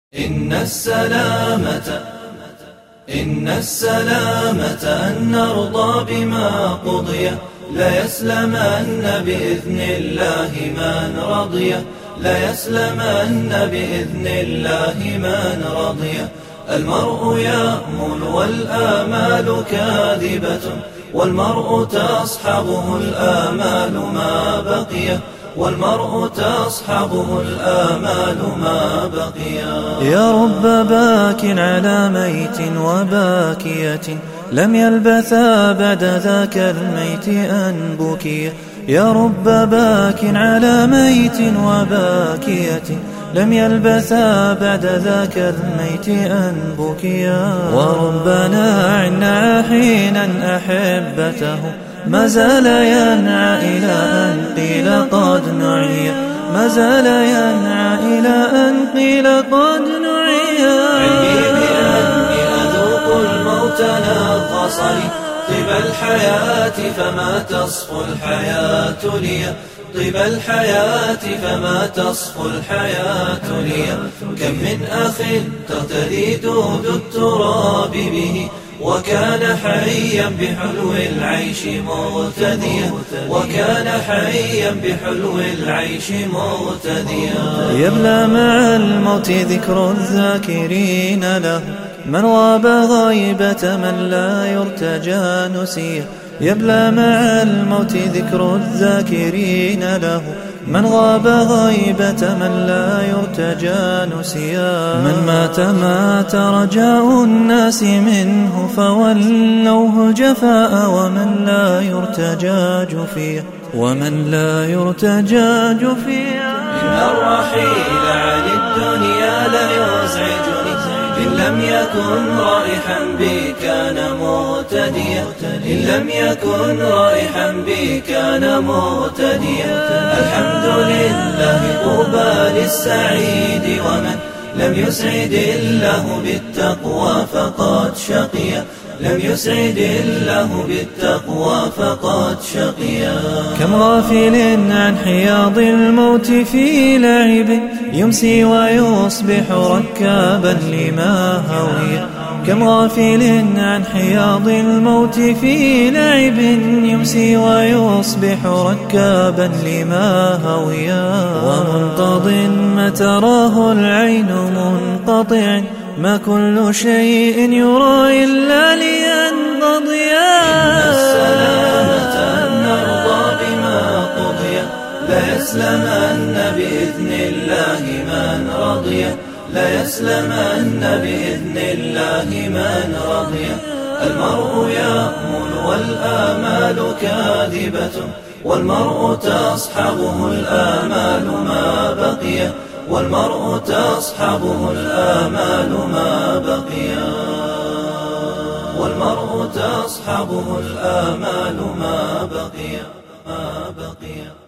إن السلامة أن نرضى بما قضي، لا يسلمن بإذن الله من رضي، لا يسلمن بإذن الله من رضي. المرء يأمل والآمال كاذبة، والمرء تصحبه الآمال ما بقي، والمرء تصحبه الآمال ما بقي. يا رب باك على ميت وباكية، لم يلبثا بعد ذاك الميت أن بكي. يا رب باك على ميت وباكية، لم يلبثا بعد ذاك الميت أن بكيا. وربنا عنا حينا أحبته، ما زال ينعى إلى أن قيل قد نعي، ما زال ينعى إلى أن قيل قد نعي. علمي بأني أذوق الموت نغصني، طيب الحياة فما تصفو الحياة لي، طيب الحياة فما تصفو الحياة لي. كم من أخ تغتدي دود التراب به، وكان حيا بحلو العيش مغتديا، وكان حيا بحلو العيش مغتديا. يبلى مع الموت ذكر الذاكرين له، من غاب غيبة من لا يرتجى نسيه. يبلى مع الموت ذكر الذاكرين له، من غاب غيبة من لا يرتجى نسيا. من مات رجاء الناس منه، فولوه جفاء ومن لا يرتجى جفيا، ومن لا يرتجى جفيا. إن الرحيل عن الدنيا ليزعجني، إن لم يكن رائحا بي كان مغتديا، إن لم يكن رائحا بي كان مغتديا. الحمد لله طوبى للسعيد، ومن لم يسعد الله بالتقوى فقد شقيا، لم يسعد الله بالتقوى فقد شقيا. كم غافل عن حياض الموت في لعب، يمسي ويصبح ركابا لما هوي. كم غافل عن حياض الموت في لعب، يمسي ويصبح ركابا لما هويا. ومنقض ما تراه العين منقطع، ما كل شيء يرى إلا لينقضيا. إن السلامة أن نرضى بما قضي، لا يسلمن بإذن الله من رضي، لا يسلمن بإذن الله من رضي. المرء يأمل والآمال كاذبة، والمرء تصحبه الآمال ما بقي، والمرء تصحبه الآمال ما بقي، والمرء تصحبه الآمال ما بقي.